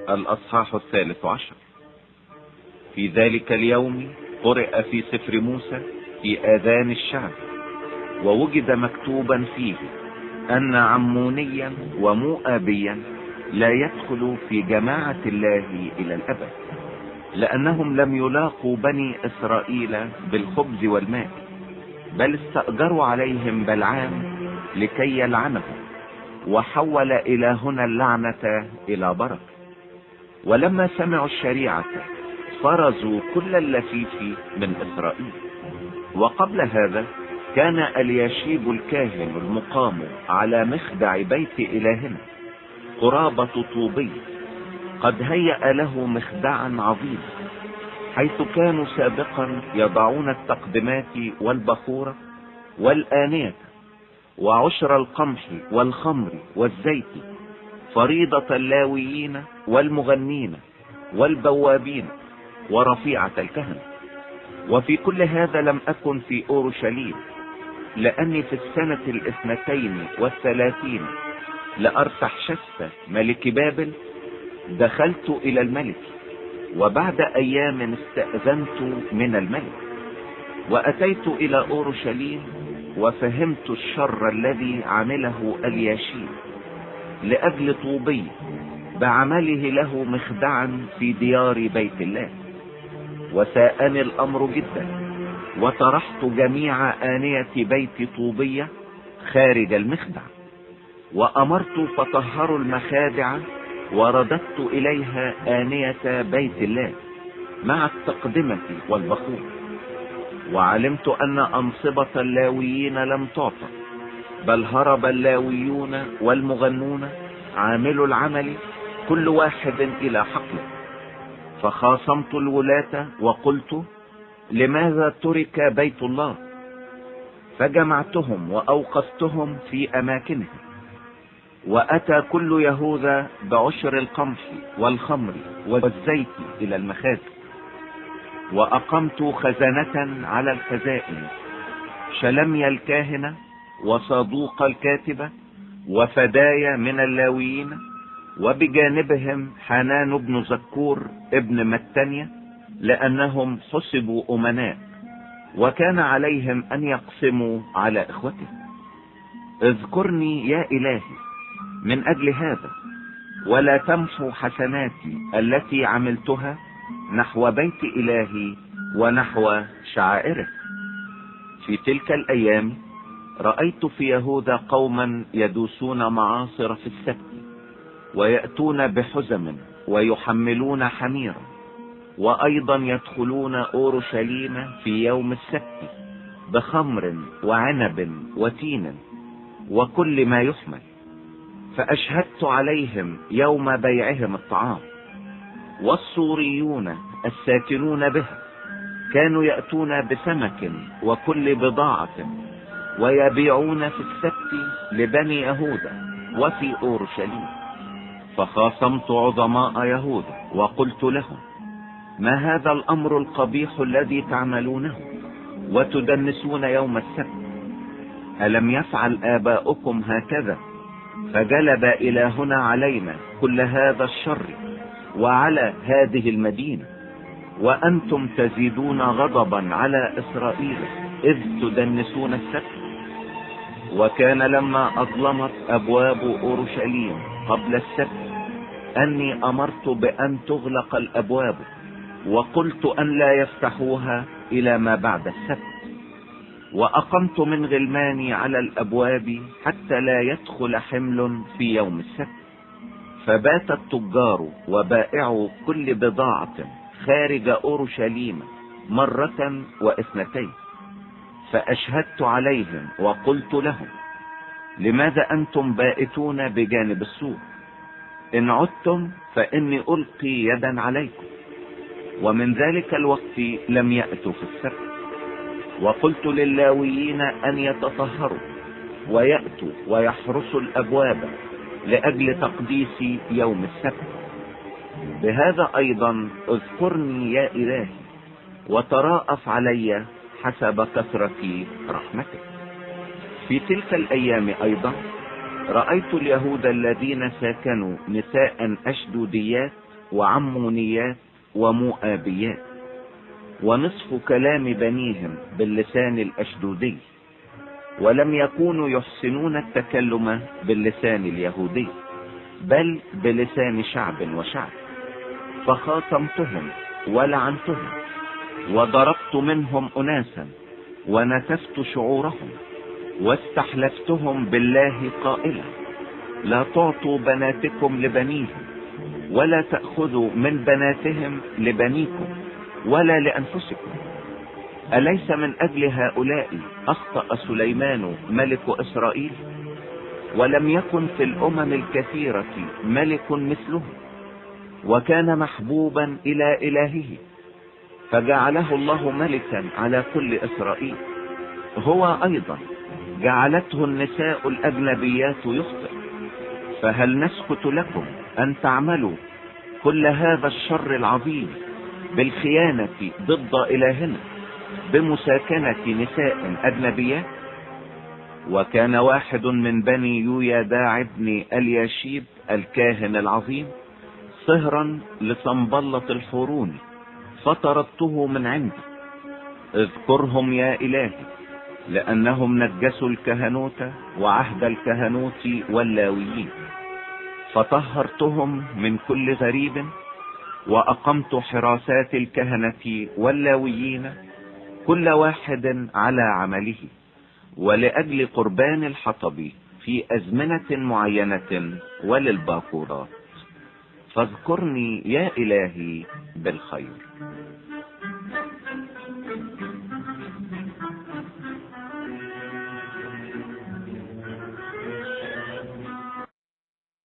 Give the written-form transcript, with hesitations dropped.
الأصحاح 13. في ذلك اليوم قرئ في سفر موسى في آذان الشعب، ووجد مكتوبا فيه أن عمونيا ومؤابيا لا يدخل في جماعة الله إلى الأبد، لأنهم لم يلاقوا بني إسرائيل بالخبز والماء، بل استأجروا عليهم بلعام لكي يلعنهم، وحول إلهنا اللعنة إلى بركة. ولما سمعوا الشريعة فرزوا كل اللفيف من إسرائيل. وقبل هذا كان الياشيب الكاهن المقام على مخدع بيت إلهنا قرابة طوبي قد هيأ له مخدعا عظيما، حيث كانوا سابقا يضعون التقدمات والبخورة والآنية وعشر القمح والخمر والزيت، فريضة اللاويين والمغنين والبوابين ورفيعة الكهنة. وفي كل هذا لم أكن في أورشليم، لأني في السنة 32 لأرتحشست ملك بابل دخلت إلى الملك، وبعد أيام استأذنت من الملك، وأتيت إلى أورشليم، وفهمت الشر الذي عمله الياشيب لأجل طوبي بعمله له مخدعا في ديار بيت الله. وساءني الأمر جدا، وطرحت جميع آنية بيت طوبية خارج المخدع، وأمرت فطهروا المخادع، ورددت إليها آنية بيت الله مع التقدمة والبخور. وعلمت أن أنصبة اللاويين لم تعطى، بل هرب اللاويون والمغنون عاملوا العمل كل واحد إلى حقله. فخاصمت الولاة وقلت: لماذا ترك بيت الله؟ فجمعتهم وأوقفتهم في أماكنهم. وأتى كل يهوذا بعشر القمح والخمر والزيت إلى المخازن. وأقمت خزنة على الخزائن، شلميا الكاهنة وصادوق الكاتبة وفدايا من اللاويين، وبجانبهم حنان بن زكور ابن متنية، لأنهم حسبوا أمناء، وكان عليهم أن يقسموا على إخوته. اذكرني يا إلهي من أجل هذا، ولا تمحو حسناتي التي عملتها نحو بيت إلهي ونحو شعائره. في تلك الأيام رأيت في يهوذا قوما يدوسون معاصر في السبت، ويأتون بحزم ويحملون حميرا، وأيضا يدخلون أورشليم في يوم السبت بخمر وعنب وتين وكل ما يحمل. فأشهدت عليهم يوم بيعهم الطعام. والسوريون الساكنون بها كانوا يأتون بسمك وكل بضاعة، ويبيعون في السبت لبني يهوذا وفي أورشليم. فخاصمت عظماء يهوذا وقلت لهم: ما هذا الأمر القبيح الذي تعملونه وتدنسون يوم السبت؟ ألم يفعل آباؤكم هكذا فجلب إلهنا علينا كل هذا الشر وعلى هذه المدينة، وأنتم تزيدون غضبا على إسرائيل إذ تدنسون السبت؟ وكان لما أظلمت أبواب أورشليم قبل السبت أني أمرت بأن تغلق الأبواب، وقلت أن لا يفتحوها إلى ما بعد السبت. وأقمت من غلماني على الأبواب حتى لا يدخل حمل في يوم السبت. فبات التجار وبائعوا كل بضاعة خارج أورشليم مرة واثنتين. فأشهدت عليهم وقلت لهم: لماذا أنتم بائتون بجانب السور؟ إن عدتم فإني ألقي يدا عليكم. ومن ذلك الوقت لم يأتوا في السبت. وقلت للاويين أن يتطهروا ويأتوا ويحرسوا الأبواب لأجل تقديس يوم السبت. بهذا أيضا اذكرني يا إلهي، وتراءف علي حسب كثرة رحمتك. في تلك الأيام أيضا رأيت اليهود الذين ساكنوا نساء أشدوديات وعمونيات ومؤابيات، ونصف كلام بنيهم باللسان الأشدودي، ولم يكونوا يحسنون التكلم باللسان اليهودي بل بلسان شعب وشعب. فخاصمتهم ولعنتهم، وضربت منهم أناسا، ونتفت شعورهم، واستحلفتهم بالله قائلا: لا تعطوا بناتكم لبنيهم، ولا تأخذوا من بناتهم لبنيكم ولا لأنفسكم. أليس من أجل هؤلاء أخطأ سليمان ملك إسرائيل؟ ولم يكن في الأمم الكثيرة ملك مثله، وكان محبوبا إلى إلهه، فجعله الله ملكا على كل إسرائيل. هو أيضا جعلته النساء الأجنبيات يخطئ. فهل نسكت لكم أن تعملوا كل هذا الشر العظيم بالخيانة ضد إلهنا بمساكنة نساء أجنبيات؟ وكان واحد من بني يويداع ابن الياشيب الكاهن العظيم صهرا لصنبلة الحوروني، فطردته من عندي. اذكرهم يا إلهي، لأنهم نجسوا الكهنوت وعهد الكهنوت واللاويين. فطهرتهم من كل غريب، وأقمت حراسات الكهنة واللاويين كل واحد على عمله، ولأجل قربان الحطب في أزمنة معينة وللباكورات. فاذكرني يا إلهي بالخير.